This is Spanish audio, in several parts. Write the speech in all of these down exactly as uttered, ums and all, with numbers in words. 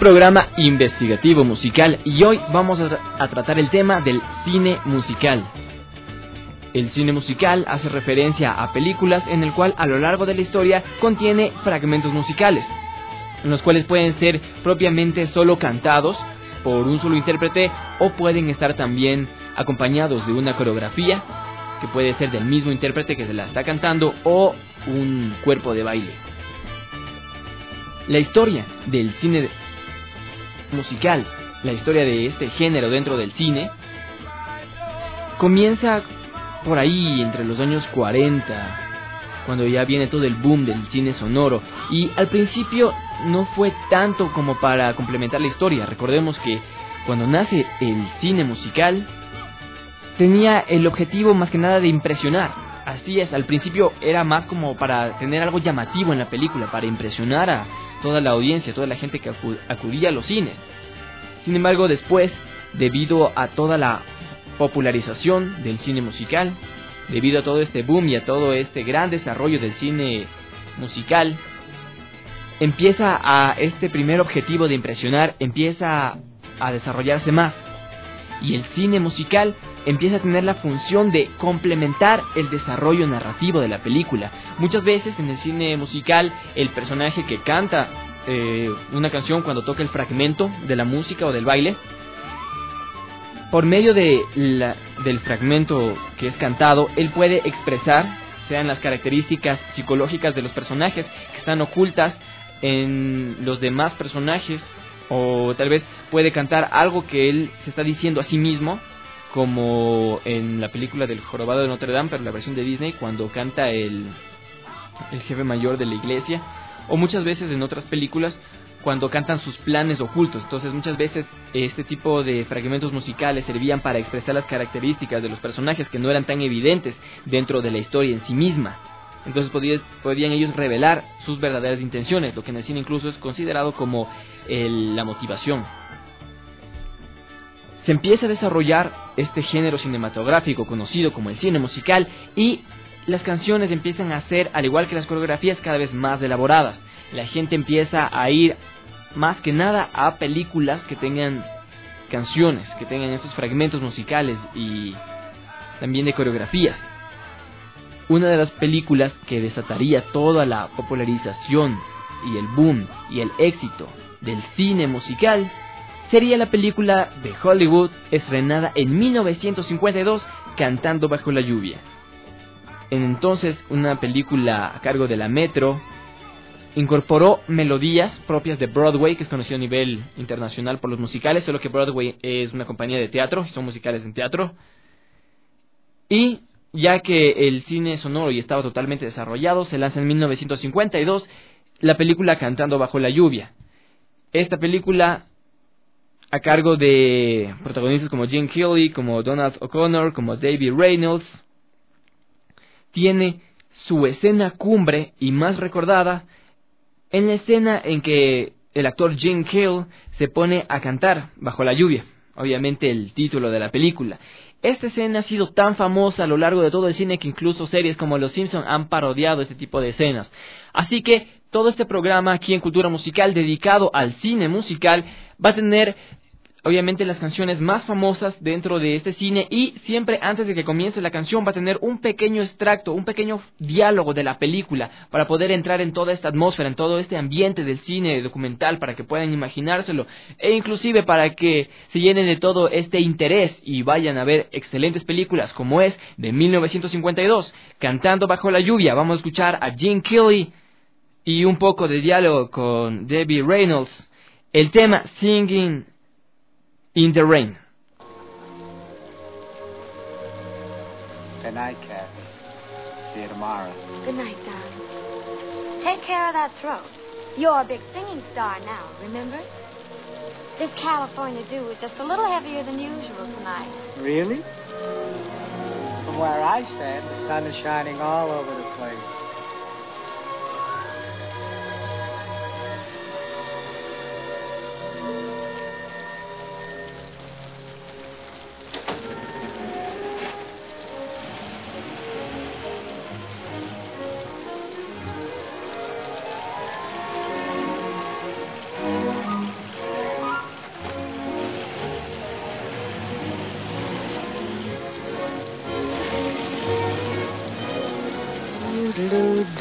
programa investigativo musical y hoy vamos a, tra- a tratar el tema del cine musical. El cine musical hace referencia a películas en el cual a lo largo de la historia contiene fragmentos musicales, en los cuales pueden ser propiamente solo cantados por un solo intérprete o pueden estar también acompañados de una coreografía que puede ser del mismo intérprete que se la está cantando o un cuerpo de baile. La historia del cine musical, la historia de este género dentro del cine, comienza por ahí entre los años cuarenta, cuando ya viene todo el boom del cine sonoro, y al principio no fue tanto como para complementar la historia. Recordemos que cuando nace el cine musical tenía el objetivo más que nada de impresionar. Así es, al principio era más como para tener algo llamativo en la película, para impresionar a toda la audiencia, toda la gente que acudía a los cines. Sin embargo, después, debido a toda la popularización del cine musical, debido a todo este boom y a todo este gran desarrollo del cine musical, empieza a este primer objetivo de impresionar, empieza a desarrollarse más. Y el cine musical empieza a tener la función de complementar el desarrollo narrativo de la película. Muchas veces en el cine musical el personaje que canta eh, una canción cuando toca el fragmento de la música o del baile, por medio de la, del fragmento que es cantado, él puede expresar, sean las características psicológicas de los personajes que están ocultas en los demás personajes, o tal vez puede cantar algo que él se está diciendo a sí mismo, como en la película del Jorobado de Notre Dame, pero la versión de Disney, cuando canta el, el jefe mayor de la iglesia, o muchas veces en otras películas cuando cantan sus planes ocultos. Entonces muchas veces este tipo de fragmentos musicales servían para expresar las características de los personajes que no eran tan evidentes dentro de la historia en sí misma. Entonces podían, podían ellos revelar sus verdaderas intenciones, lo que en el cine incluso es considerado como el, la motivación. Se empieza a desarrollar este género cinematográfico conocido como el cine musical, y las canciones empiezan a ser, al igual que las coreografías, cada vez más elaboradas. La gente empieza a ir más que nada a películas que tengan canciones, que tengan estos fragmentos musicales y también de coreografías. Una de las películas que desataría toda la popularización y el boom y el éxito del cine musical sería la película de Hollywood estrenada en mil novecientos cincuenta y dos, Cantando bajo la lluvia. En entonces, una película a cargo de la Metro incorporó melodías propias de Broadway, que es conocido a nivel internacional por los musicales, solo que Broadway es una compañía de teatro, son musicales en teatro. Y ya que el cine sonoro ya estaba totalmente desarrollado, se lanza en mil novecientos cincuenta y dos la película Cantando bajo la lluvia. Esta película, a cargo de protagonistas como Gene Kelly, como Donald O'Connor, como David Reynolds, tiene su escena cumbre y más recordada en la escena en que el actor Gene Kelly se pone a cantar bajo la lluvia, obviamente el título de la película. Esta escena ha sido tan famosa a lo largo de todo el cine que incluso series como Los Simpson han parodiado este tipo de escenas. Así que todo este programa aquí en Cultura Musical dedicado al cine musical va a tener obviamente las canciones más famosas dentro de este cine, y siempre antes de que comience la canción va a tener un pequeño extracto, un pequeño diálogo de la película para poder entrar en toda esta atmósfera, en todo este ambiente del cine documental, para que puedan imaginárselo e inclusive para que se llenen de todo este interés y vayan a ver excelentes películas como es de mil novecientos cincuenta y dos, Cantando bajo la lluvia. Vamos a escuchar a Gene Kelly y un poco de diálogo con Debbie Reynolds, el tema Singing in the Rain. Good night, Kathy. See you tomorrow. Good night, darling. Take care of that throat. You're a big singing star now, remember? This California dew is just a little heavier than usual tonight. Really? From where I stand, the sun is shining all over the place.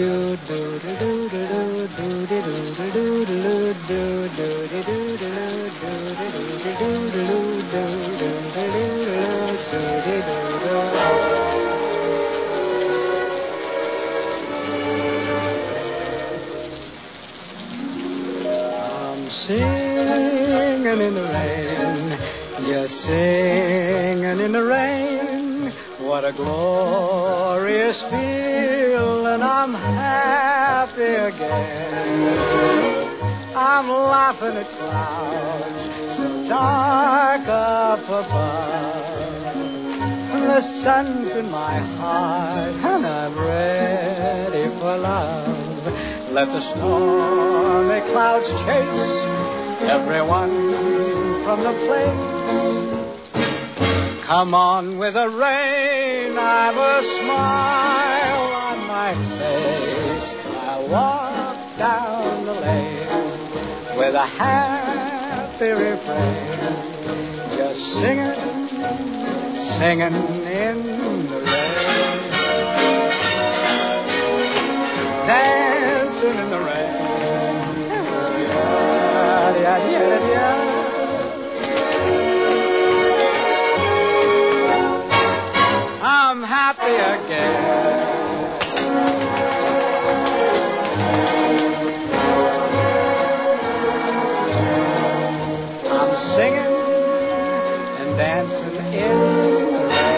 I'm singing in the rain, just singing in the rain. What a glorious feeling, I'm happy again. I'm laughing at clouds so dark up above. The sun's in my heart and I'm ready for love. Let the stormy clouds chase everyone from the place. Come on with the rain, I've a smile on my face. I walk down the lane with a happy refrain, just singing, singing in the rain, dancing in the rain. Yeah, yeah, yeah, yeah. I'm happy again. I'm singing and dancing in the rain.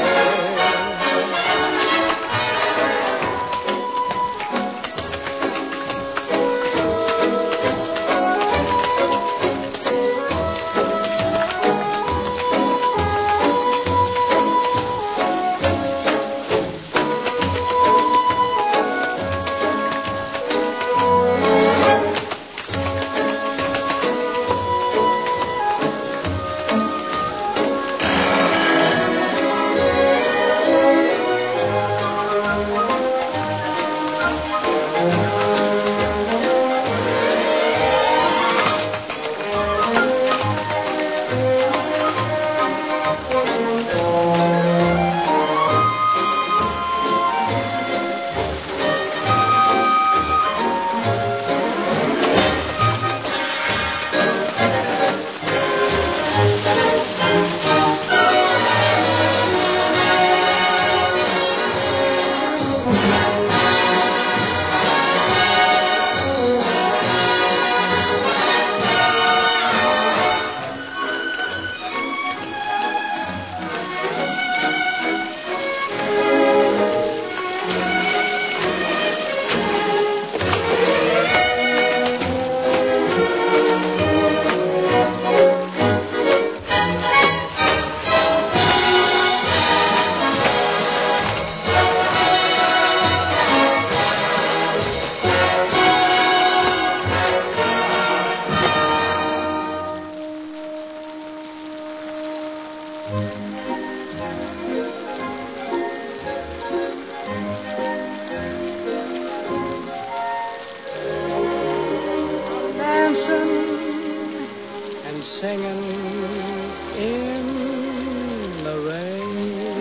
Dancing and singing in the rain.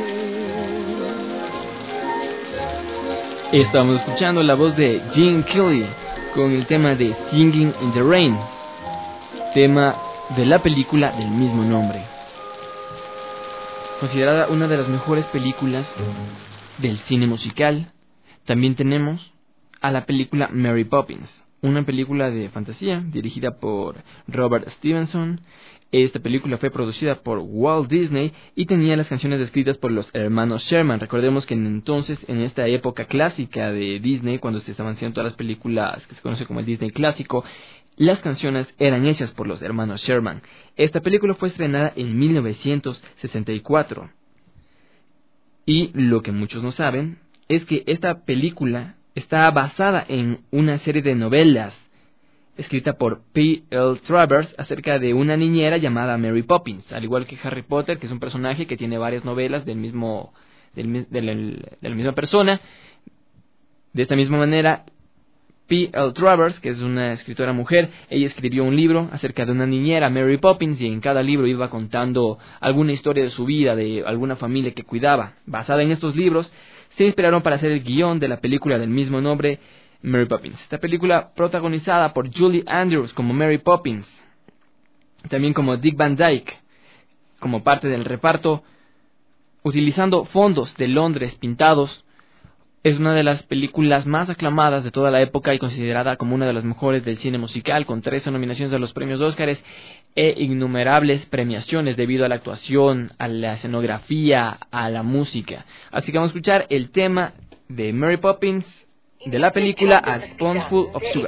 Estamos escuchando la voz de Gene Kelly con el tema de Singing in the Rain, tema de la película del mismo nombre, considerada una de las mejores películas del cine musical. También tenemos a la película Mary Poppins, una película de fantasía dirigida por Robert Stevenson. Esta película fue producida por Walt Disney y tenía las canciones escritas por los hermanos Sherman. Recordemos que en entonces, en esta época clásica de Disney, cuando se estaban haciendo todas las películas que se conoce como el Disney clásico, las canciones eran hechas por los hermanos Sherman. Esta película fue estrenada en mil novecientos sesenta y cuatro. Y lo que muchos no saben es que esta película está basada en una serie de novelas escrita por P L Travers acerca de una niñera llamada Mary Poppins, al igual que Harry Potter, que es un personaje que tiene varias novelas del mismo, del, del, del, de la misma persona. De esta misma manera, P L Travers, que es una escritora mujer, ella escribió un libro acerca de una niñera, Mary Poppins, y en cada libro iba contando alguna historia de su vida, de alguna familia que cuidaba. Basada en estos libros, se inspiraron para hacer el guión de la película del mismo nombre, Mary Poppins. Esta película protagonizada por Julie Andrews como Mary Poppins, también como Dick Van Dyke, como parte del reparto, utilizando fondos de Londres pintados. Es una de las películas más aclamadas de toda la época y considerada como una de las mejores del cine musical, con trece nominaciones a los premios Óscares e innumerables premiaciones debido a la actuación, a la escenografía, a la música. Así que vamos a escuchar el tema de Mary Poppins de la película A Spoonful of Sugar.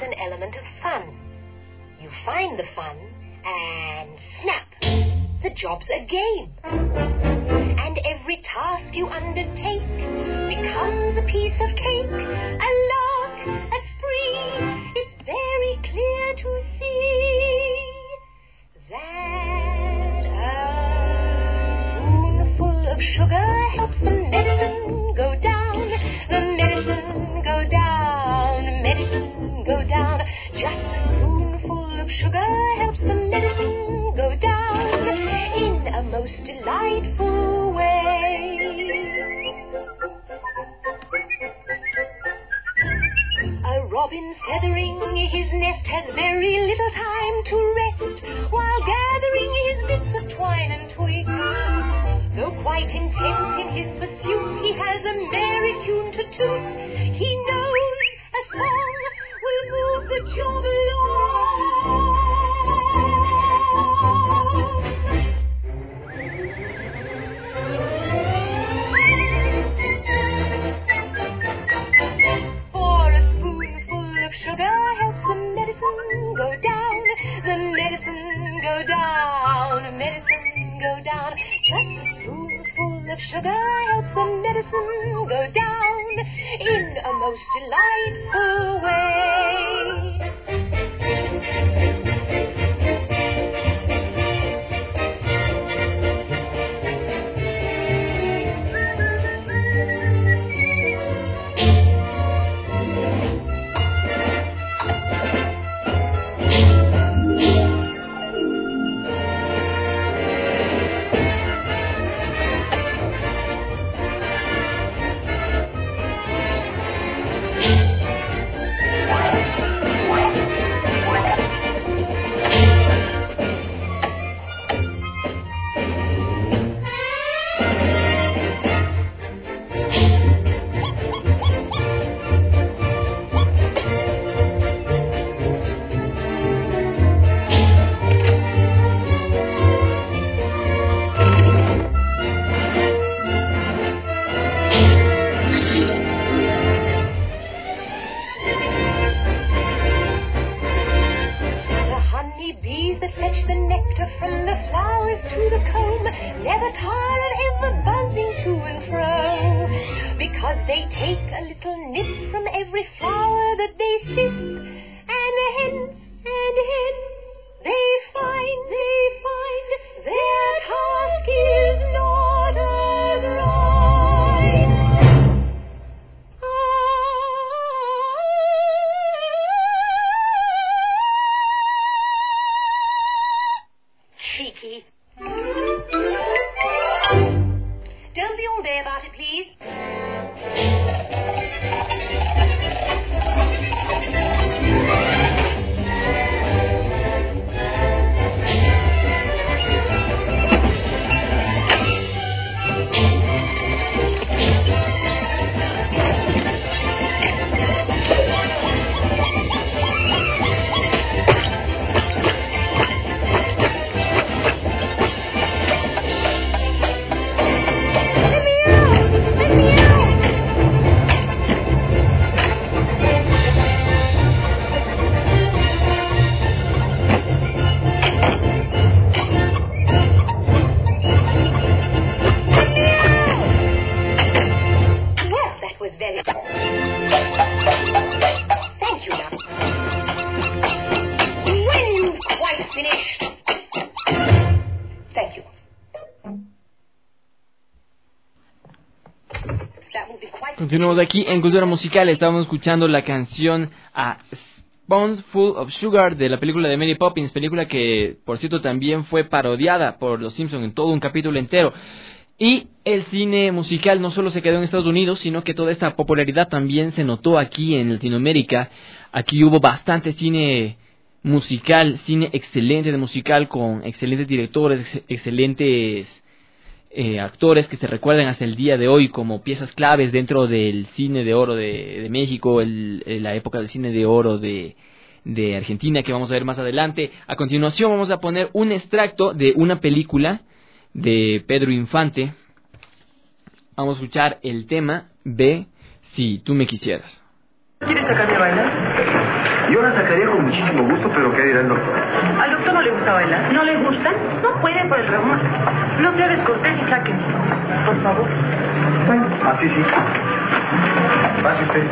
You find the fun and snap, the job's a game. And every task you undertake becomes a piece of cake, a lark, a spree. It's very clear to see that a spoonful of sugar helps the medicine go down, the medicine go down, medicine go down. Just a spoonful of sugar helps the medicine go down in a most delightful way. A robin feathering his nest has very little time to rest while gathering his bits of twine and twig. Though quite intent in his pursuit, he has a merry tune to toot. He knows a song will move the job along. For a spoonful of sugar helps the medicine go down, the medicine go down, medicine go down. Just a spoonful of sugar helps the medicine go down in a most delightful way. Continuamos aquí en Cultura Musical. Estábamos escuchando la canción A Spoonful of Sugar de la película de Mary Poppins, película que, por cierto, también fue parodiada por Los Simpsons en todo un capítulo entero. Y el cine musical no solo se quedó en Estados Unidos, sino que toda esta popularidad también se notó aquí en Latinoamérica. Aquí hubo bastante cine musical, cine excelente de musical, con excelentes directores, ex- excelentes eh, actores que se recuerdan hasta el día de hoy como piezas claves dentro del cine de oro de, de México, el, el, la época del cine de oro de, de Argentina, que vamos a ver más adelante. A continuación vamos a poner un extracto de una película de Pedro Infante. Vamos a escuchar el tema Ve si tú me quisieras. ¿Quieres sacarme a bailar? Yo la sacaría con muchísimo gusto, pero ¿qué dirá el doctor? ¿Al doctor no le gusta bailar? ¿No le gusta? No puede por el reumor. No sea descortés y sáquenme. Por favor. Bueno, así sí. Pase usted.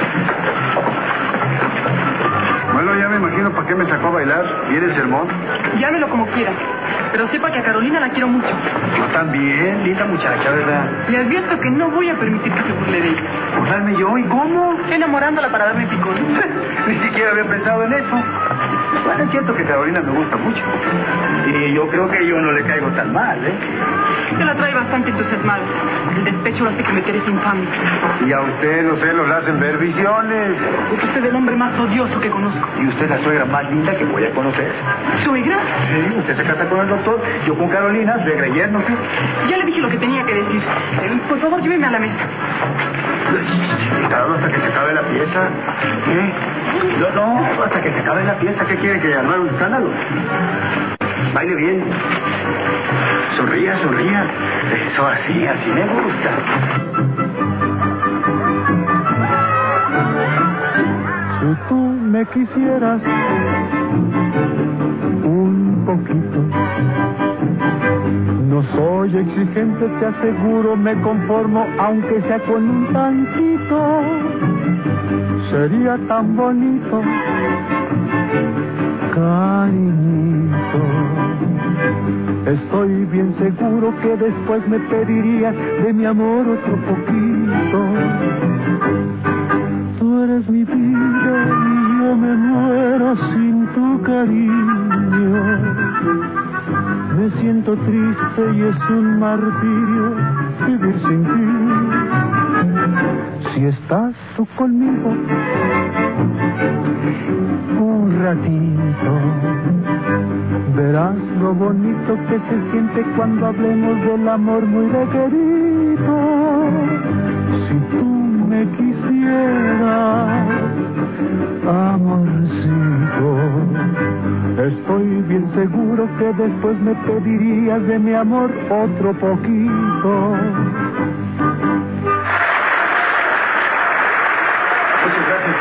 Bueno, ya me imagino para qué me sacó a bailar. ¿Viene el sermón? Llámelo como quiera. Pero sepa que a Carolina la quiero mucho. Yo también, linda muchacha, ¿verdad? Le advierto que no voy a permitir que se burle de ella. ¿Burlarme yo? ¿Y cómo? Enamorándola para darme picón. Ni siquiera había pensado en eso. Bueno, es cierto que Carolina me gusta mucho. Y yo creo que yo no le caigo tan mal, ¿eh? Se la trae bastante entusiasmada. El despecho hace cometer ese infame. Y a usted los celos le hacen ver visiones. Es usted el hombre más odioso que conozco. Y usted la suegra más linda que voy a conocer. ¿Suegra? Sí, usted se casa con el doctor, yo con Carolina, suegra y yerno, ¿sí? Ya le dije lo que tenía que decir. Eh, por favor, lléveme a la mesa. Cuidado hasta que se acabe la pieza. ¿Eh? No, no, hasta que se acabe la pieza. ¿Qué quiere, que armar un escándalo? Baile bien. Sonría, sonría. Eso así, así me gusta. Si tú me quisieras un poquito, no soy exigente, te aseguro, me conformo, aunque sea con un tantito. Sería tan bonito, cariñito. Estoy bien seguro que después me pedirías de mi amor otro poquito. Tú eres mi vida y yo me muero sin tu cariño. Me siento triste y es un martirio vivir sin ti. Si estás tú conmigo un ratito, verás lo bonito que se siente cuando hablemos del amor muy requerido. Si tú me quisieras, amorcito, estoy bien seguro que después me pedirías de mi amor otro poquito. Muchas gracias.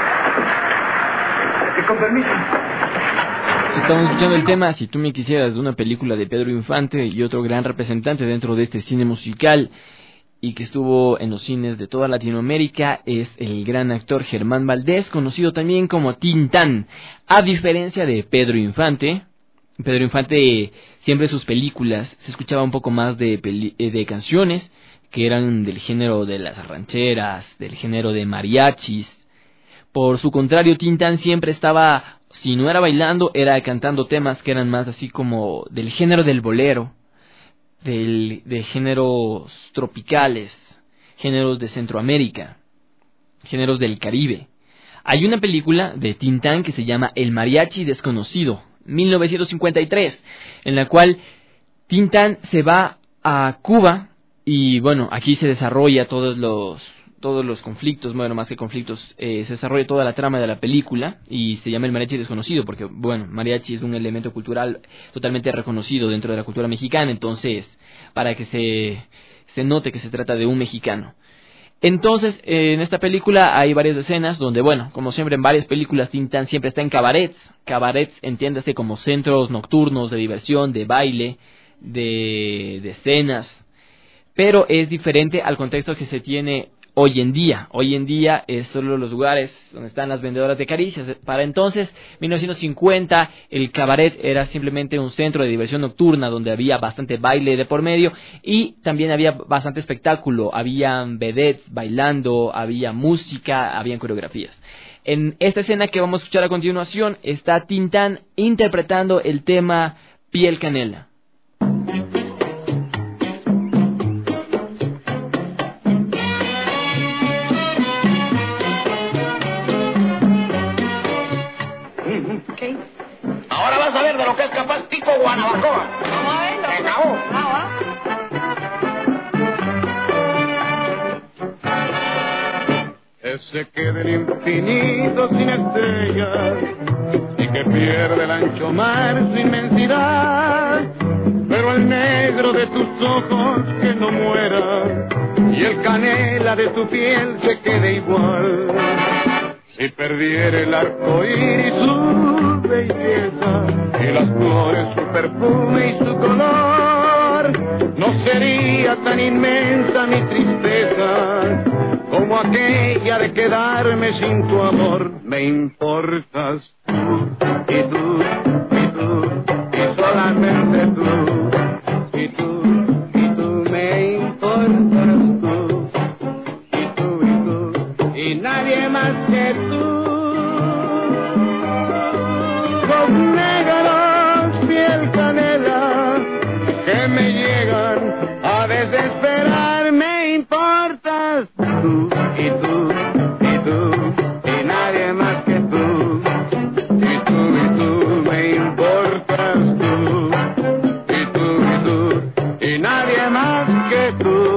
Y con permiso. Estamos escuchando el tema Si tú me quisieras, de una película de Pedro Infante y otro gran representante dentro de este cine musical y que estuvo en los cines de toda Latinoamérica, es el gran actor Germán Valdés, conocido también como Tintán. A diferencia de Pedro Infante, Pedro Infante siempre en sus películas se escuchaba un poco más de, peli- de canciones que eran del género de las rancheras, del género de mariachis. Por su contrario, Tintán siempre estaba, si no era bailando, era cantando temas que eran más así como del género del bolero, del, de géneros tropicales, géneros de Centroamérica, géneros del Caribe. Hay una película de Tintán que se llama El Mariachi Desconocido, mil novecientos cincuenta y tres, en la cual Tintán se va a Cuba y bueno, aquí se desarrolla todos los todos los conflictos, bueno, más que conflictos, eh, se desarrolla toda la trama de la película y se llama El Mariachi Desconocido porque, bueno, mariachi es un elemento cultural totalmente reconocido dentro de la cultura mexicana, entonces, para que se, se note que se trata de un mexicano. Entonces, eh, en esta película hay varias escenas donde, bueno, como siempre en varias películas, Tintán siempre está en cabarets, cabarets, entiéndase como centros nocturnos de diversión, de baile, de, de cenas, pero es diferente al contexto que se tiene hoy en día. Hoy en día es solo los lugares donde están las vendedoras de caricias. Para entonces, mil novecientos cincuenta, el cabaret era simplemente un centro de diversión nocturna donde había bastante baile de por medio y también había bastante espectáculo. Habían vedettes bailando, había música, habían coreografías. En esta escena que vamos a escuchar a continuación está Tintán interpretando el tema Piel Canela. Guanabacoa. Vamos a verlo. Se acabó. Bravo, ¿eh? Que se quede el infinito sin estrellas y que pierde el ancho mar su inmensidad, pero el negro de tus ojos que no muera y el canela de tu piel se quede igual. Si perdiera el arco iris su belleza y las flores su perfume y su color, no sería tan inmensa mi tristeza como aquella de quedarme sin tu amor. Me importas tú, y tú, y tú, y solamente tú, y tú, y tú, me importas tú, y tú, y tú, y nadie más que tú. Los negros piel canela que me llegan a desesperar, me importas tú, y tú, y tú, y nadie más que tú, y tú, y tú, me importas tú, y tú, y tú, y nadie más que tú.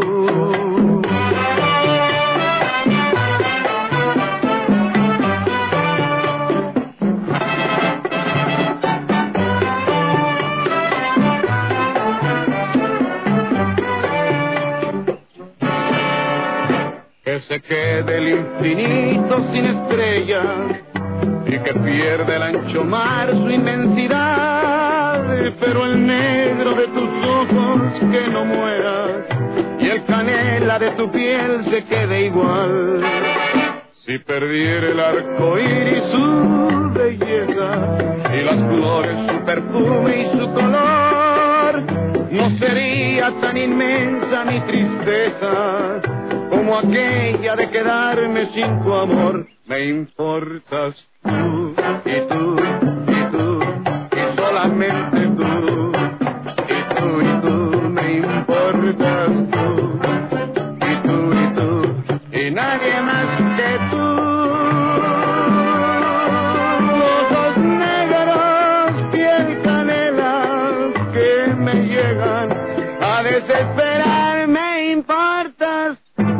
Que se quede el infinito sin estrellas y que pierda el ancho mar su inmensidad, pero el negro de tus ojos que no muera y el canela de tu piel se quede igual. Si perdiera el arco iris su belleza y las flores su perfume y su color, no sería tan inmensa mi tristeza como aquella de quedarme sin tu amor. Me importas tú, y tú, y tú, y solamente tú, y tú, y tú, me importas tú, y tú, y tú, y nadie más que tú. Ojos negros, piel canela, que me llegan a desesperar, me importas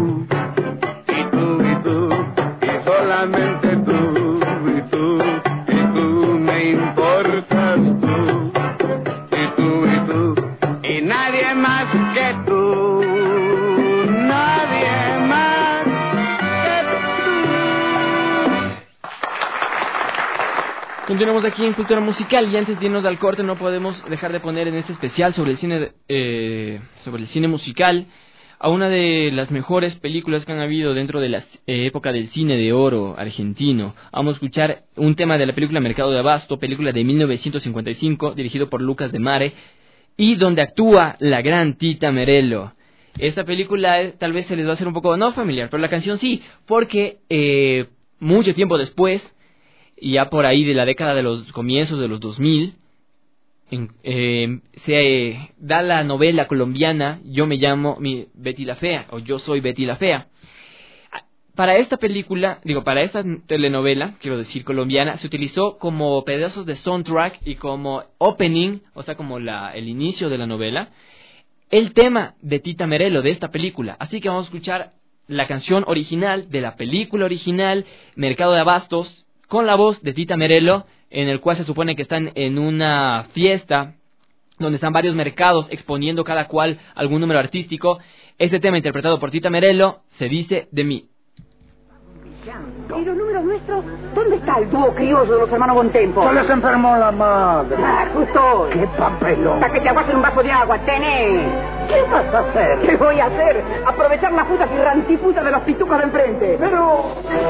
solamente tú, y tú, y tú, me importas tú, y tú, y tú, y nadie más que tú, nadie más que tú. Continuamos aquí en Cultura Musical y antes de irnos al corte no podemos dejar de poner en este especial sobre el cine, eh, sobre el cine musical a una de las mejores películas que han habido dentro de la eh, época del cine de oro argentino. Vamos a escuchar un tema de la película Mercado de Abasto, película de mil novecientos cincuenta y cinco, dirigido por Lucas de Mare, y donde actúa la gran Tita Merello. Esta película eh, tal vez se les va a hacer un poco no familiar, pero la canción sí, porque eh, mucho tiempo después, ya por ahí de la década de los comienzos de los dos mil, En, eh, se eh, da la novela colombiana Yo me llamo mi Betty la Fea, o Yo soy Betty la Fea. Para esta película, digo, para esta telenovela, quiero decir colombiana, se utilizó como pedazos de soundtrack y como opening, o sea, como la, el inicio de la novela, el tema de Tita Merello de esta película. Así que vamos a escuchar la canción original de la película original, Mercado de Abastos, con la voz de Tita Merello, en el cual se supone que están en una fiesta donde están varios mercados exponiendo cada cual algún número artístico. Este tema interpretado por Tita Merello, Se dice de mí. ¿Y los números nuestros? ¿Dónde está el dúo criollo de los hermanos Bontempo? Se les enfermó la madre. Ah, justo hoy. ¡Qué papelón! Hasta que te aguas en un vaso de agua, tenés. ¿Qué vas a hacer? ¿Qué voy a hacer? Aprovechar las putas y rantiputas de los pitucos de enfrente. Pero...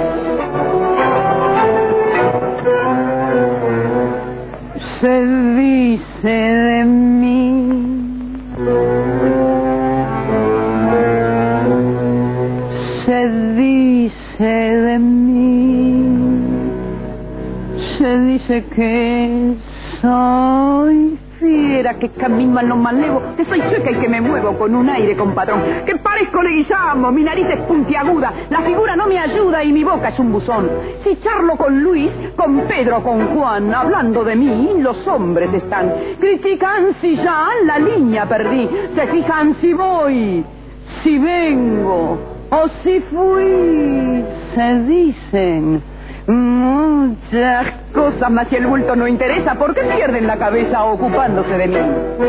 Se dice de mí, se dice de mí, se dice que soy fiera, mira que camino a lo malevo, que soy chueca y que me muevo con un aire compadrón, que parezco Leguizamo, mi nariz es puntiaguda, la figura no me ayuda y mi boca es un buzón. Si charlo con Luis, con Pedro, con Juan, hablando de mí, los hombres están. Critican si ya la línea perdí, se fijan si voy, si vengo o si fui, se dicen muchas cosas, mas si el bulto no interesa, ¿por qué pierden la cabeza ocupándose de mí?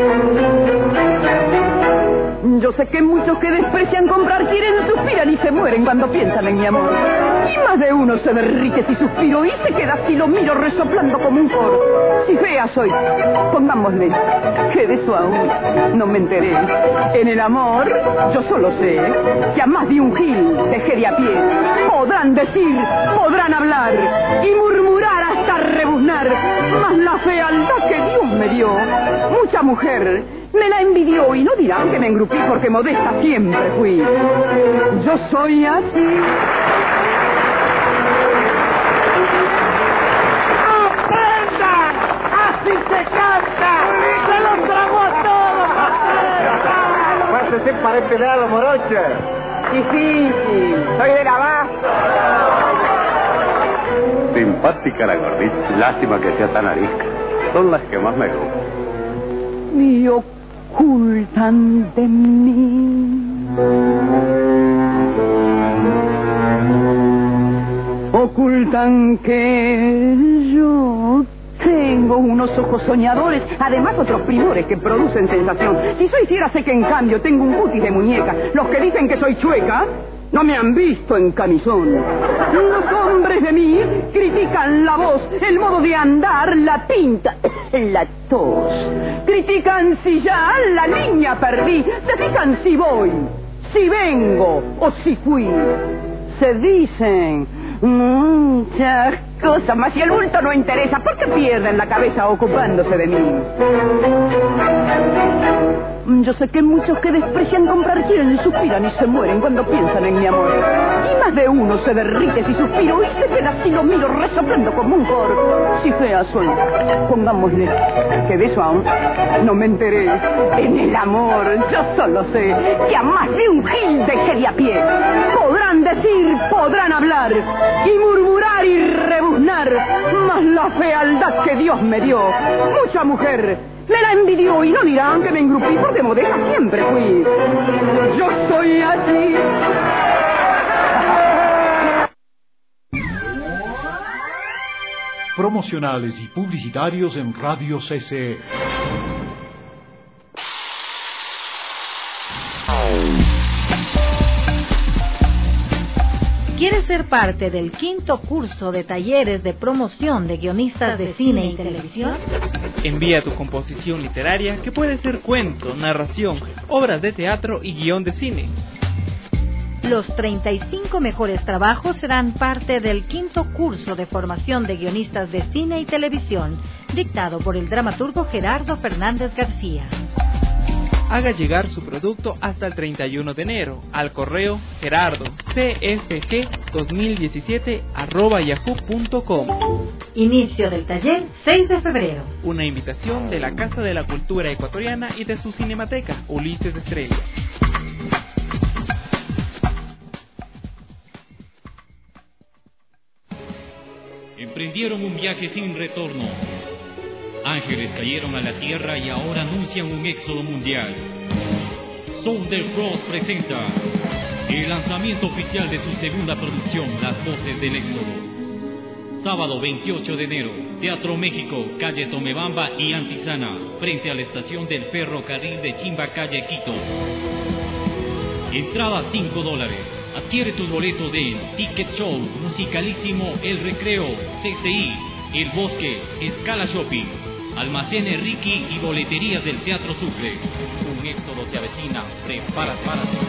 Yo sé que muchos que desprecian comprar quieren, suspiran y se mueren cuando piensan en mi amor. Y más de uno se derrite si suspiro y se queda si lo miro resoplando como un coro. Si fea soy, pongámosle, que de eso aún no me enteré. En el amor, yo solo sé que a más de un gil dejé de a pie. Podrán decir, podrán hablar y murmurar hasta rebuznar, mas la fealdad que Dios me dio, mucha mujer me la envidió y no dirán que me engrupí porque modesta siempre fui. Yo soy así. ¡Aprendan! ¡Así se canta! ¡Se los tragó a todos! Pásese para empezar a los morochos. Difícil, soy de la baja. Simpática la gordita. Lástima que sea tan arisca. Son las que más me gustan. Me ocultan de mí. Ocultan que yo tengo unos ojos soñadores, además otros primores que producen sensación. Si soy fiera sé que en cambio tengo un cutis de muñeca. Los que dicen que soy chueca no me han visto en camisón. Los hombres de mí critican la voz, el modo de andar, la pinta, la tos. Critican si ya la línea perdí, se fijan si voy, si vengo o si fui. Se dicen muchas cosas, mas si el bulto no interesa, ¿por qué pierden la cabeza ocupándose de mí? Yo sé que muchos que desprecian comprar quieren y suspiran y se mueren cuando piensan en mi amor. Y más de uno se derrite si suspiro y se queda si lo miro resoplando como un coro. Si fea soy, pongámosle, que de eso aún no me enteré. En el amor yo solo sé que a más de un gil dejé de a pie. Podrán decir, podrán hablar y murmurar y rebuznar, mas la fealdad que Dios me dio, mucha mujer me la envidió y no dirán que me engrupí porque modesta siempre fui. Yo soy así. Promocionales y publicitarios en Radio C C E. ¿Quieres ser parte del quinto curso de talleres de promoción de guionistas de cine y televisión? Envía tu composición literaria, que puede ser cuento, narración, obras de teatro y guión de cine. Los treinta y cinco mejores trabajos serán parte del quinto curso de formación de guionistas de cine y televisión, dictado por el dramaturgo Gerardo Fernández García. Haga llegar su producto hasta el treinta y uno de enero al correo gerardo c f g dos mil diecisiete arroba yahoo punto com. Inicio del taller seis de febrero. Una invitación de la Casa de la Cultura Ecuatoriana y de su cinemateca Ulises Estrellas. Emprendieron un viaje sin retorno. Ángeles cayeron a la tierra y ahora anuncian un éxodo mundial. Southern Cross presenta el lanzamiento oficial de su segunda producción, Las Voces del Éxodo. Sábado veintiocho de enero, Teatro México, calle Tomebamba y Antizana, frente a la estación del ferrocarril de Chimbacalle, Quito. Entrada cinco dólares. Adquiere tus boletos en Ticket Show, Musicalísimo, El Recreo, C C I, El Bosque, Escala Shopping, Almacenes Ricky y boleterías del Teatro Sucre. Un éxodo se avecina. Prepárate. Párate.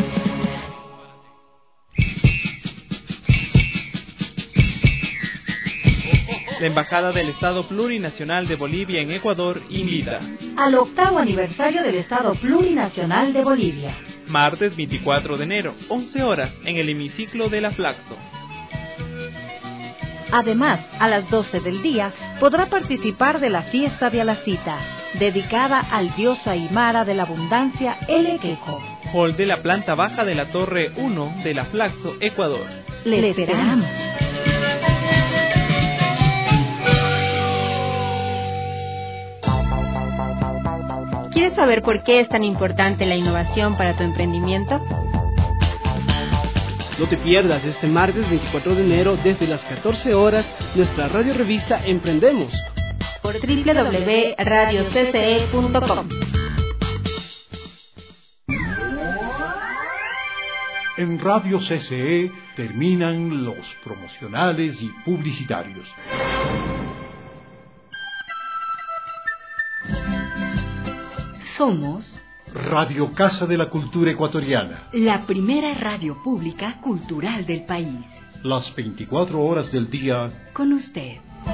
La Embajada del Estado Plurinacional de Bolivia en Ecuador invita al octavo aniversario del Estado Plurinacional de Bolivia. Martes veinticuatro de enero, once horas, en el hemiciclo de la Flaxo. Además, a las doce del día podrá participar de la fiesta de Alacita. dedicada al dios aymara de la abundancia, El Equeco. Hall de la planta baja de la Torre uno de la Flaxo, Ecuador. Le esperamos. ¿Quieres saber por qué es tan importante la innovación para tu emprendimiento? No te pierdas este martes veinticuatro de enero desde las catorce horas nuestra radio revista Emprendemos por doble u doble u doble u punto radio c c e punto com. En Radio C C E terminan los promocionales y publicitarios. Somos Radio Casa de la Cultura Ecuatoriana, la primera radio pública cultural del país. Las veinticuatro horas del día con usted.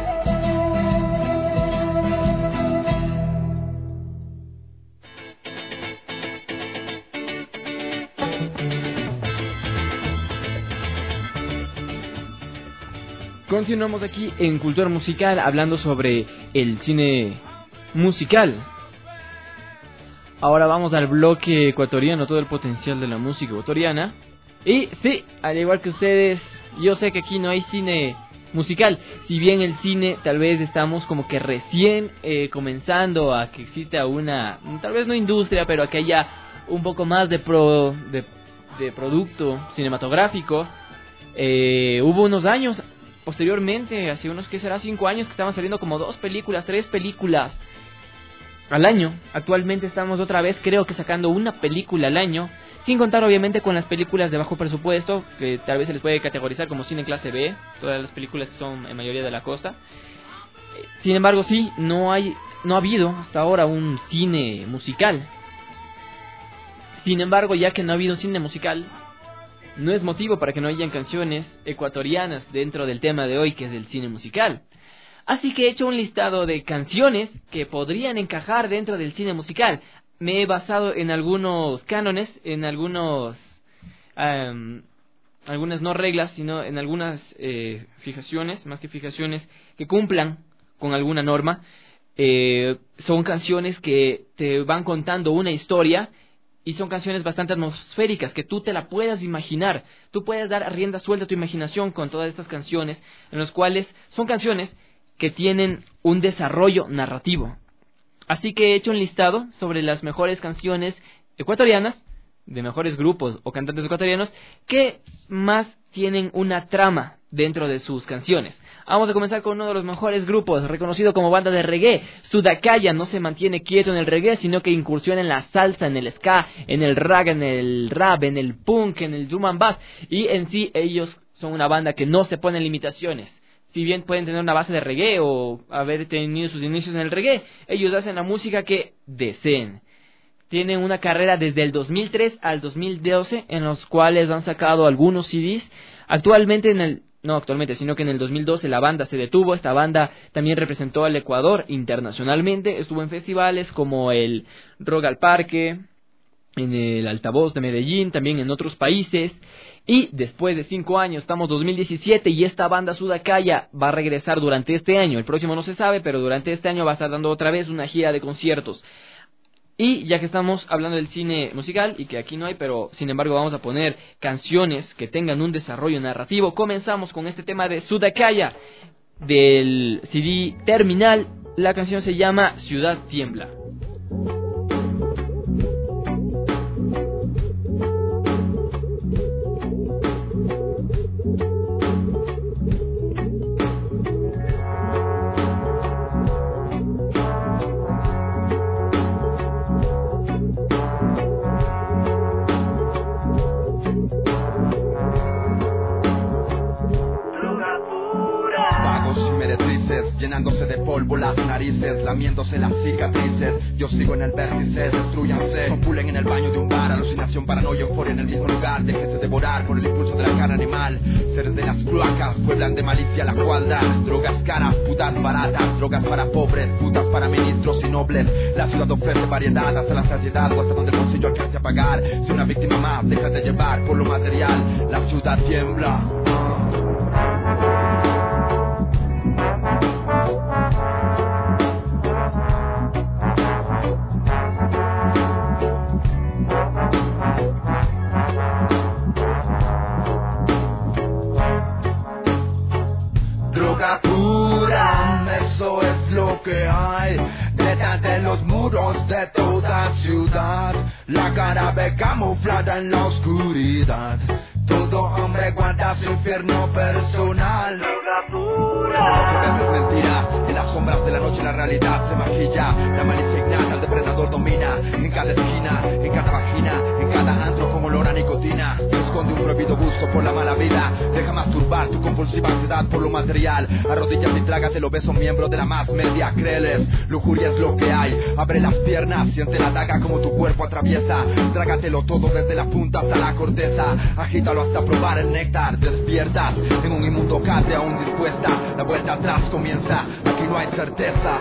Continuamos aquí en Cultura Musical hablando sobre el cine musical. Ahora vamos al bloque ecuatoriano, todo el potencial de la música ecuatoriana. Y sí, al igual que ustedes, yo sé que aquí no hay cine musical. Si bien el cine tal vez estamos como que recién eh, comenzando a que exista una, tal vez no industria, pero a que haya un poco más de, pro, de, de producto cinematográfico. Eh, hubo unos años, posteriormente, hace unos que será cinco años, que estaban saliendo como dos películas, tres películas al año. Actualmente estamos otra vez, creo que sacando una película al año, sin contar obviamente con las películas de bajo presupuesto, que tal vez se les puede categorizar como cine clase B, todas las películas que son en mayoría de la costa. Sin embargo, sí, no hay, no ha habido hasta ahora un cine musical. Sin embargo, ya que no ha habido un cine musical, no es motivo para que no hayan canciones ecuatorianas dentro del tema de hoy, que es el cine musical. Así que he hecho un listado de canciones que podrían encajar dentro del cine musical. Me he basado en algunos cánones, en algunos, um, algunas no reglas, sino en algunas eh, fijaciones, más que fijaciones, que cumplan con alguna norma. Eh, son canciones que te van contando una historia y son canciones bastante atmosféricas, que tú te la puedas imaginar. Tú puedes dar rienda suelta a tu imaginación con todas estas canciones, en las cuales son canciones que tienen un desarrollo narrativo. Así que he hecho un listado sobre las mejores canciones ecuatorianas, de mejores grupos o cantantes ecuatorianos, que más tienen una trama dentro de sus canciones. Vamos a comenzar con uno de los mejores grupos, reconocido como banda de reggae. Sudacaya no se mantiene quieto en el reggae, sino que incursiona en la salsa, en el ska, en el rag, en el rap, en el punk, en el drum and bass. Y en sí ellos son una banda que no se pone limitaciones. Si bien pueden tener una base de reggae o haber tenido sus inicios en el reggae, ellos hacen la música que deseen. Tienen una carrera desde el dos mil tres al dos mil doce, en los cuales han sacado algunos C Ds. Actualmente en el... No actualmente, sino que en el dos mil doce la banda se detuvo. Esta banda también representó al Ecuador internacionalmente. Estuvo en festivales como el Rock al Parque, en el Altavoz de Medellín, también en otros países. Y después de cinco años, estamos dos mil diecisiete y esta banda Sudacaya va a regresar durante este año. El próximo no se sabe, pero durante este año va a estar dando otra vez una gira de conciertos. Y ya que estamos hablando del cine musical, y que aquí no hay, pero sin embargo vamos a poner canciones que tengan un desarrollo narrativo, comenzamos con este tema de Sudacaya, del C D Terminal. La canción se llama Ciudad Tiembla. Llenándose de polvo las narices, lamiéndose las cicatrices. Yo sigo en el vértice, destruyanse, copulen en el baño de un bar. Alucinación, paranoia, euforia en el mismo lugar. Déjese devorar por el impulso de la carne animal. Seres de las cloacas pueblan de malicia la cualda. Drogas caras, putas baratas, drogas para pobres, putas para ministros y nobles. La ciudad ofrece variedad hasta la saciedad o hasta donde el bolsillo alcance a pagar. Si una víctima más, deja de llevar por lo material. La ciudad tiembla. muros de toda ciudad, la cara ve camuflada en la oscuridad. Todo hombre guarda su infierno personal. Todo que ves es mentira. En las sombras de la noche la realidad se maquilla. La malicia innata, el depredador domina. En cada esquina, en cada vagina, en cada antro con olor a nicotina. Se esconde un prohibido gusto por la mala vida. Deja masturbar tu compulsiva ansiedad por lo material. Arrodíllate y trágate lo beso miembro de la más media. Créeles, lujuria es lo que hay. Abre las piernas, siente la daga como tu cuerpo atraviesa. Trágatelo todo desde la punta hasta la corteza. Agítalo hasta probar el néctar. Despiertas en un inmundo catre aún dispuesta. La vuelta atrás comienza, aquí no hay certezas.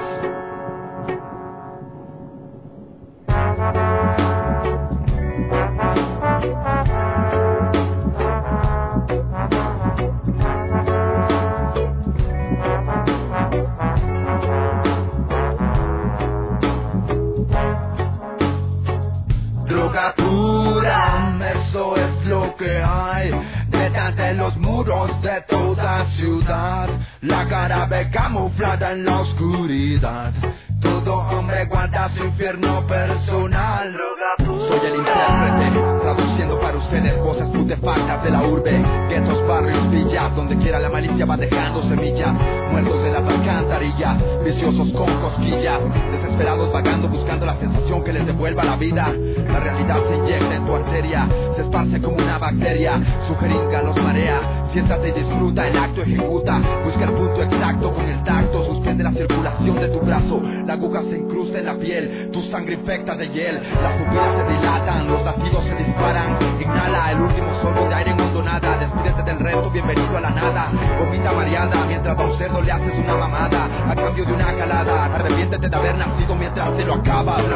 Droga pura, eso es lo que hay. Detrás de los muros de toda ciudad, la cara ve camuflada en la oscuridad. Todo hombre guarda su infierno personal. Soy el intérprete, traduciendo para ustedes voces putefactas de la urbe. Guetos, barrios, villas, donde quiera la malicia va dejando semillas. Muertos en las alcantarillas, viciosos con cosquillas. Desesperados vagando buscando la sensación que les devuelva la vida. La realidad se inyecta en tu arteria, se esparce como una bacteria. Su jeringa los marea, siéntate y disfruta, el acto ejecuta. Busca el punto exacto con el tacto, suspende la circulación de tu brazo. La aguja se incrusta en la piel, tu sangre infecta de hiel. Las pupilas se dilatan, los latidos se disparan. Inhala el último sorbo de aire en hondonada. Despídete del resto, bienvenido a la nada. Vomita mareada, mientras a un cerdo le haces una mamada a cambio de una calada. Arrepiéntete de haber nacido mientras te lo acabas.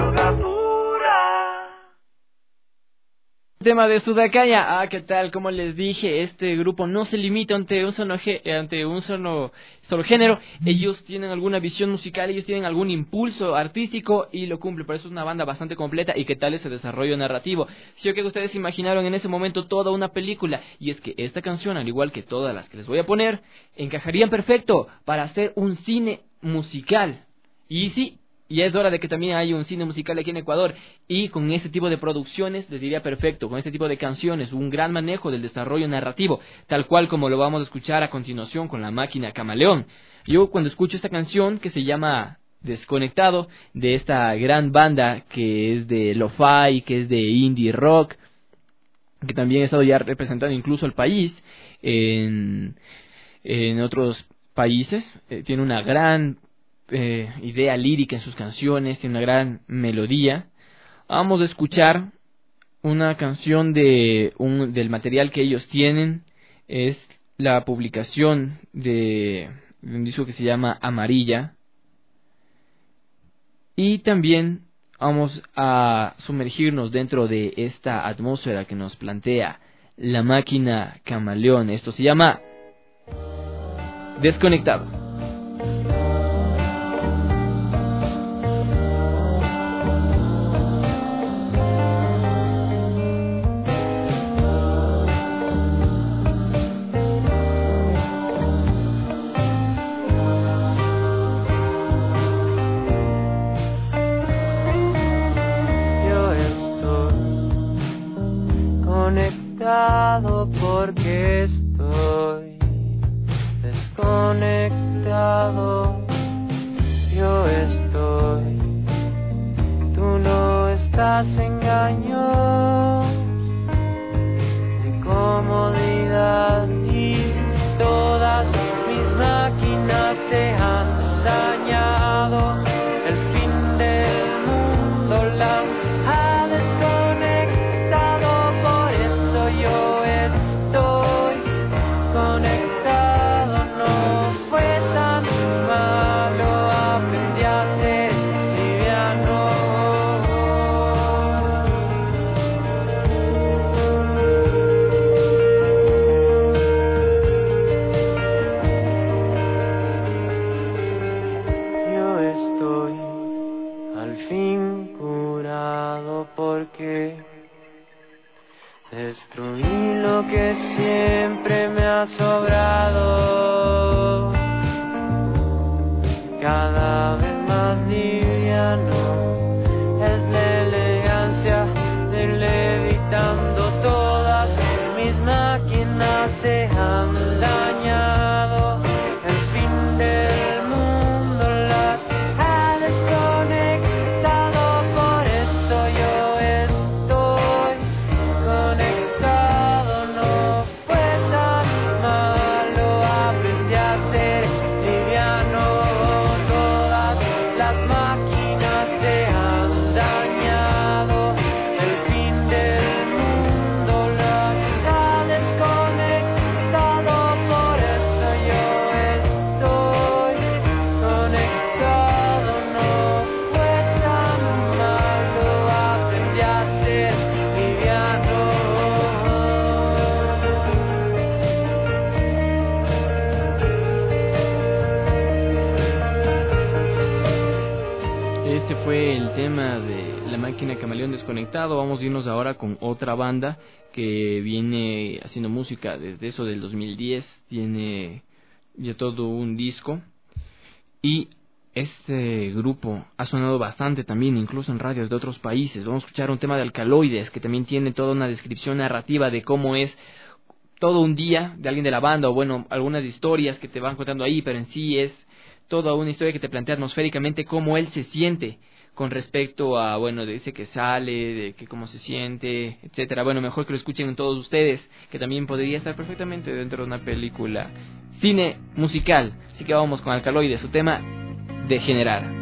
Tema de Sudakaya. Ah, ¿qué tal? Como les dije, este grupo no se limita ante un solo, ante un solo, solo género. Ellos tienen alguna visión musical, ellos tienen algún impulso artístico y lo cumplen. Por eso es una banda bastante completa. ¿Y qué tal ese desarrollo narrativo? Si o que ustedes imaginaron en ese momento toda una película. Y es que esta canción, al igual que todas las que les voy a poner, encajarían perfecto para hacer un cine musical. Y sí, y es hora de que también haya un cine musical aquí en Ecuador. Y con este tipo de producciones les diría perfecto, con este tipo de canciones, un gran manejo del desarrollo narrativo, tal cual como lo vamos a escuchar a continuación con La Máquina Camaleón. Yo cuando escucho esta canción que se llama Desconectado, de esta gran banda que es de lo-fi, que es de indie rock, que también ha estado ya representando incluso al país en, en otros países, eh, tiene una gran Eh, idea lírica en sus canciones, tiene una gran melodía. Vamos a escuchar una canción de un, del material que ellos tienen. Es la publicación de, de un disco que se llama Amarilla. Y también vamos a sumergirnos dentro de esta atmósfera que nos plantea La Máquina Camaleón. Esto se llama Desconectado. Porque estoy desconectado, yo estoy, tú no estás, engaños de comodidad y todas mis máquinas se han dañado, el fin del mundo las ha desconectado, por eso yo destruí lo que siempre me ha sobrado, cada vez más liviano, de La Máquina Camaleón Desconectado. Vamos a irnos ahora con otra banda que viene haciendo música desde eso del dos mil diez. Tiene ya todo un disco. Y este grupo ha sonado bastante también, incluso en radios de otros países. Vamos a escuchar un tema de Alcaloides, que también tiene toda una descripción narrativa de cómo es todo un día de alguien de la banda, o bueno, algunas historias que te van contando ahí, pero en sí es toda una historia que te plantea atmosféricamente cómo él se siente con respecto a, bueno, de ese que sale, de que cómo se siente, etcétera. Bueno, mejor que lo escuchen todos ustedes, que también podría estar perfectamente dentro de una película, cine musical. Así que vamos con Alcaloides, su tema Degenerar.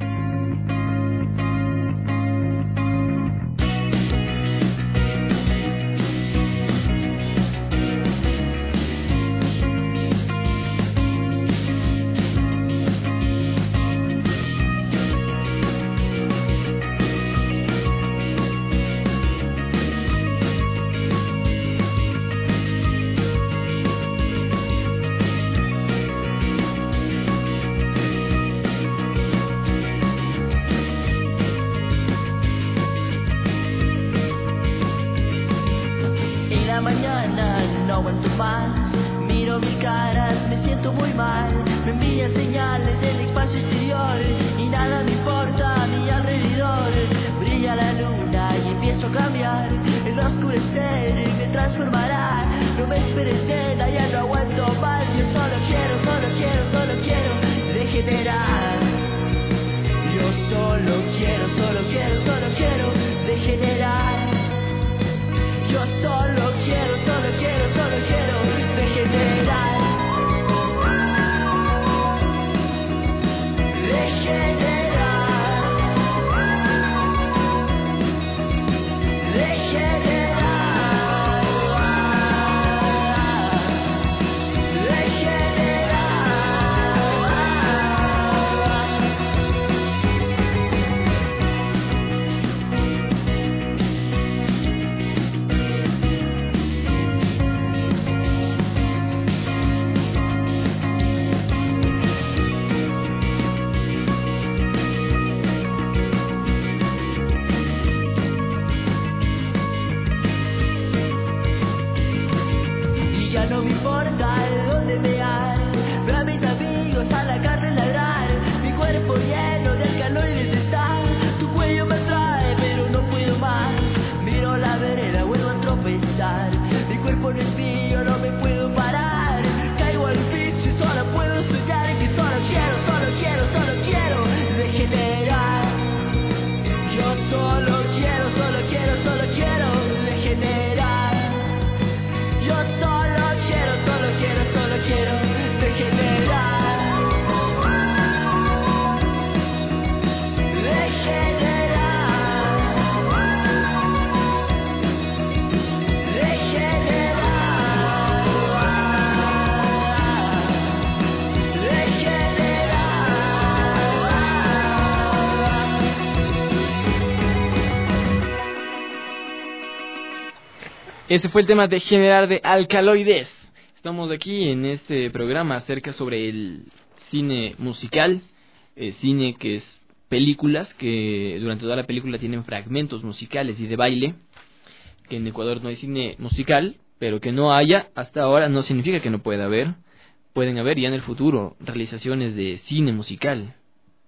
Este fue el tema de Degenerar de Alcaloides. Estamos aquí en este programa acerca sobre el cine musical, eh, cine que es películas, que durante toda la película tienen fragmentos musicales y de baile, que en Ecuador no hay cine musical, pero que no haya hasta ahora no significa que no pueda haber. Pueden haber ya en el futuro realizaciones de cine musical.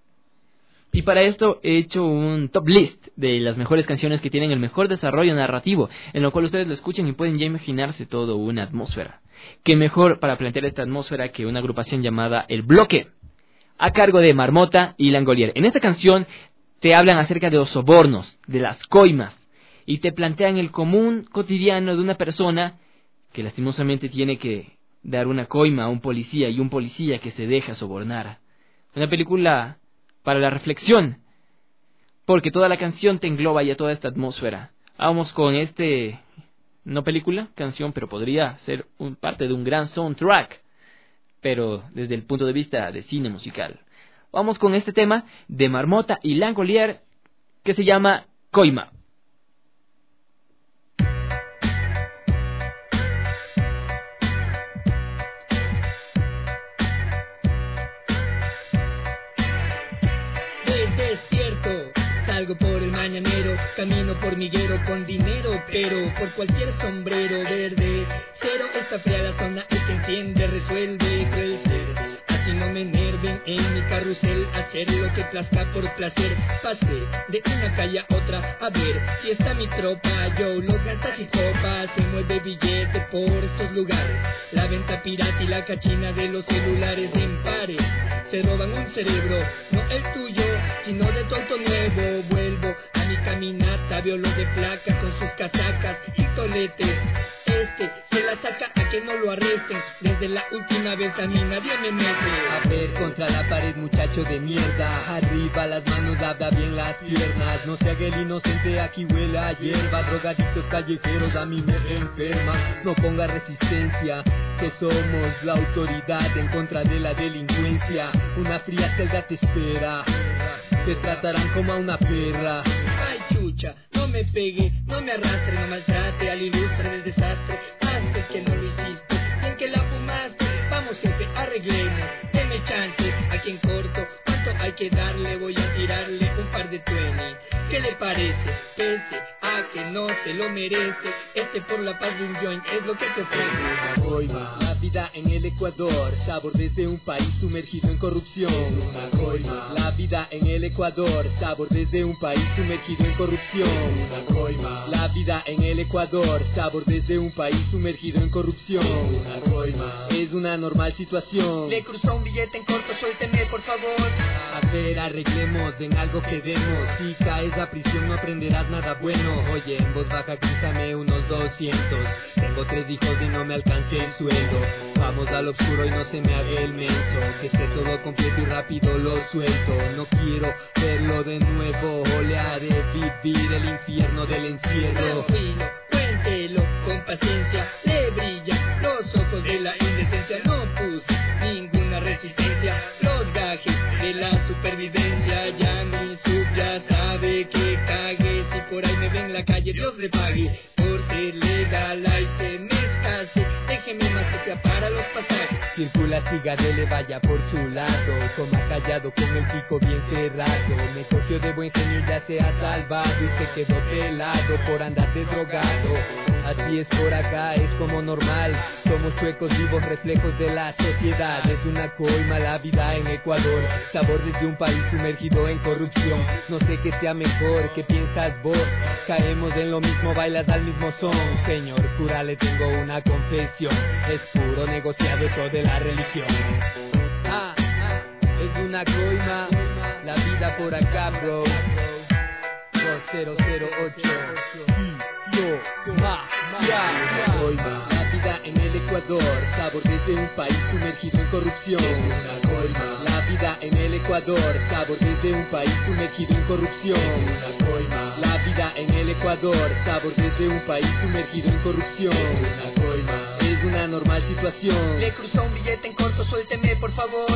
Y para esto he hecho un top list de las mejores canciones que tienen el mejor desarrollo narrativo, en lo cual ustedes lo escuchan y pueden ya imaginarse todo una atmósfera. ¿Qué mejor para plantear esta atmósfera que una agrupación llamada El Bloque, a cargo de Marmota y Langolier? En esta canción te hablan acerca de los sobornos, de las coimas, y te plantean el común cotidiano de una persona que lastimosamente tiene que dar una coima a un policía y un policía que se deja sobornar. Una película para la reflexión, porque toda la canción te engloba ya toda esta atmósfera. Vamos con este, no película, canción, pero podría ser un, parte de un gran soundtrack, pero desde el punto de vista de cine musical. Vamos con este tema de Marmota y Langolier que se llama Coima. salgo por el mañanero, camino por Miguero con dinero, pero por cualquier sombrero verde. Cero esta fría la zona es que enciende, resuelve cruel ser. Así no me enerven en mi carrusel, hacer lo que plazca por placer. Pasé de una calle a otra, a ver si está mi tropa. Yo, los gantas y copas, se mueve billete por estos lugares. La venta pirata y la cachina de los celulares en pares. Se roban un cerebro, no el tuyo, sino de tonto nuevo. Vuelvo a mi caminata, veo los de placa con sus casacas y toletes. Este se la saca a que no lo arresten. Desde la última vez a mí nadie me mete. A ver, contra la pared, muchacho de mierda. Arriba las manos, abra bien las piernas. No se haga el inocente, aquí huele a hierba. Drogadictos callejeros a mí me enferman. No ponga resistencia, que somos la autoridad en contra de la delincuencia. Una fría celda te espera, te tratarán como a una perra. Ay chucha, no me pegue, no me arrastre, no maltrate al ilustre del desastre. Hace que no lo hiciste, bien que la fumaste. Vamos jefe, arreglemos, deme chance, aquí en corto. ¿Cuánto hay que darle? Voy a tirarle un par de twenty. ¿Qué le parece? Pese a que no se lo merece, este por la paz de un joint es lo que te ofrece. Coima, la vida en el Ecuador, sabor desde un país sumergido en corrupción. Una coima, la vida en el Ecuador, sabor desde un país sumergido en corrupción. Una coima, la vida en el Ecuador, sabor desde un país sumergido en corrupción. Una coima, es una normal situación. Le cruzó un billete en corto, suélteme por favor. A ver, arreglemos en algo que demos. Si caes a prisión no aprenderás nada bueno. Oye, en voz baja cruzame unos doscientos. Tengo tres hijos y no me alcancé el sueldo. Vamos al oscuro y no se me haga el menso. Que esté todo completo y rápido lo suelto. No quiero verlo de nuevo. Le haré vivir el infierno del encierro. Tranquilo, cuéntelo con paciencia. Le brillan los ojos de la indecencia. No puse ninguna resistencia. Los gajes de la supervivencia. Ya mi sub ya sabe que cague. Si por ahí me ven en la calle, Dios le pague. Por ser legal, ahí se me escase. Déjeme más que sea para los pasajes. Circula, siga, dele, vaya por su lado. Coma callado con el pico bien cerrado. Me cogió de buen genio, ya se ha salvado. Y se quedó pelado por andar de drogado. Así es por acá, es como normal. Somos chuecos vivos, reflejos de la sociedad. Es una coima la vida en Ecuador. Sabor desde un país sumergido en corrupción. No sé qué sea mejor, ¿qué piensas vos? Caemos en lo mismo, bailas al mismo son. Señor cura, le tengo una confesión. Es puro negociado eso de la religión. Ah, ah, es una coima la vida por acá, bro. dos cero cero ocho Yo, ma, ya, coima. La vida en el Ecuador, sabor desde un país sumergido en corrupción. Una coima. La vida en el Ecuador, sabor desde un país sumergido en corrupción. Una coima. La vida en el Ecuador, sabor desde un país sumergido en corrupción. Una coima. Es una normal situación. Le cruzó un billete en corto, suélteme por favor.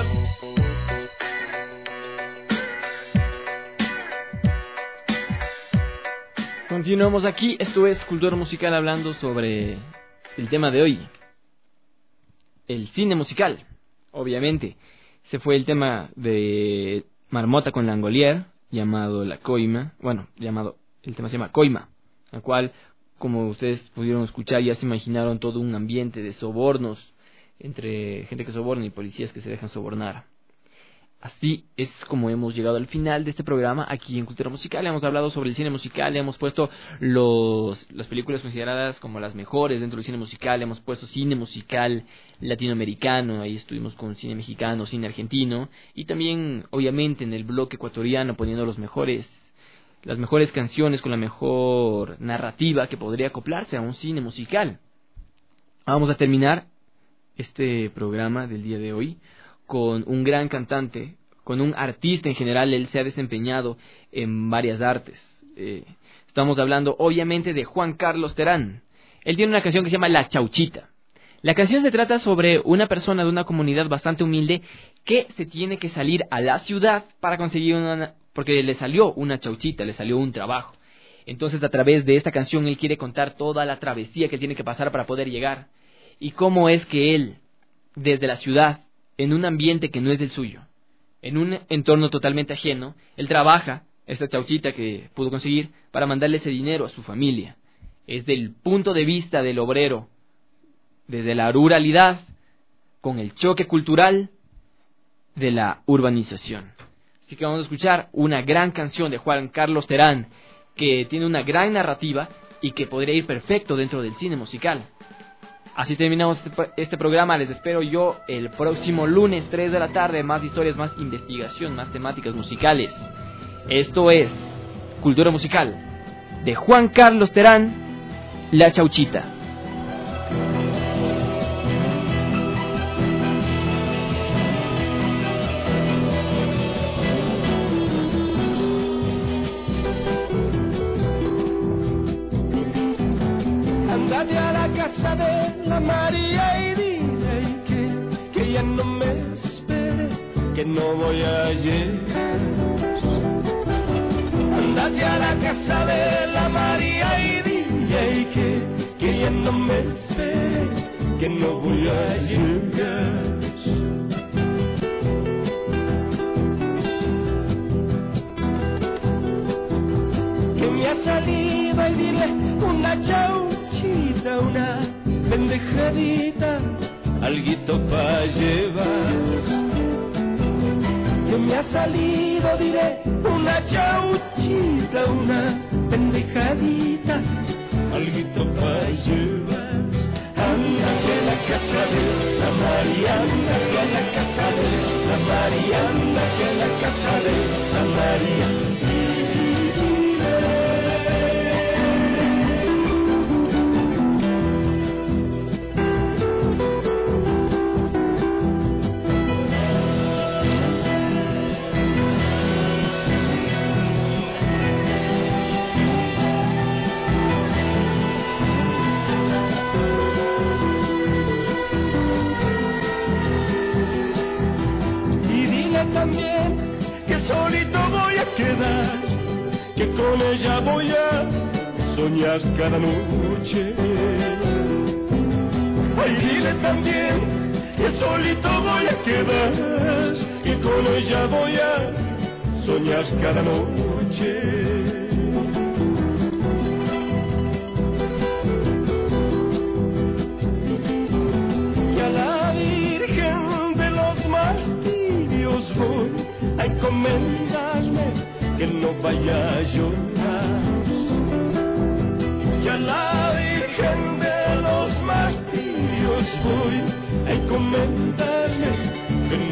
Continuamos aquí, esto es Cultura Musical hablando sobre el tema de hoy, el cine musical, obviamente. Se fue el tema de Marmota con Langolier, llamado La Coima, bueno, llamado, el tema se llama Coima, al cual, como ustedes pudieron escuchar, ya se imaginaron todo un ambiente de sobornos, entre gente que soborna y policías que se dejan sobornar. Así es como hemos llegado al final de este programa aquí en Cultura Musical. Hemos hablado sobre el cine musical, hemos puesto los, las películas consideradas como las mejores dentro del cine musical, hemos puesto cine musical latinoamericano, ahí estuvimos con cine mexicano, cine argentino, y también obviamente en el bloque ecuatoriano poniendo los mejores, las mejores canciones con la mejor narrativa que podría acoplarse a un cine musical. Vamos a terminar este programa del día de hoy con un gran cantante, con un artista en general. Él se ha desempeñado en varias artes. Eh, estamos hablando obviamente de Juan Carlos Terán. Él tiene una canción que se llama La Chauchita. La canción se trata sobre una persona de una comunidad bastante humilde que se tiene que salir a la ciudad para conseguir una, porque le salió una chauchita, le salió un trabajo. Entonces a través de esta canción él quiere contar toda la travesía que tiene que pasar para poder llegar. Y cómo es que él, desde la ciudad, en un ambiente que no es el suyo, en un entorno totalmente ajeno, él trabaja esta chauchita que pudo conseguir para mandarle ese dinero a su familia. Es del punto de vista del obrero, desde la ruralidad, con el choque cultural de la urbanización. Así que vamos a escuchar una gran canción de Juan Carlos Terán, que tiene una gran narrativa y que podría ir perfecto dentro del cine musical. Así terminamos este, este programa. Les espero yo el próximo lunes, tres de la tarde. Más historias, más investigación, más temáticas musicales. Esto es Cultura Musical de Juan Carlos Terán, La Chauchita. Andate a la casa de la María y dile que, que ella no me espere, que no voy a llegar. Andate a la casa de la María y dile que, que ella no me espere, que no voy a llegar. Que me ha salido y dile una chauchita, una pendejadita, alguito pa' llevar. Que me ha salido, diré, una chauchita, una pendejadita, alguito pa' llevar. Ándate a la casa de la María, ándate a la casa de la María, ándate a la casa de la María. También que solito voy a quedar, que con ella voy a soñar cada noche. Ay, dile también que solito voy a quedar, que con ella voy a soñar cada noche. Y a la Virgen de los Martirios voy a encomendarme, que no vaya a llorar. Y a la Virgen de los Martirios voy a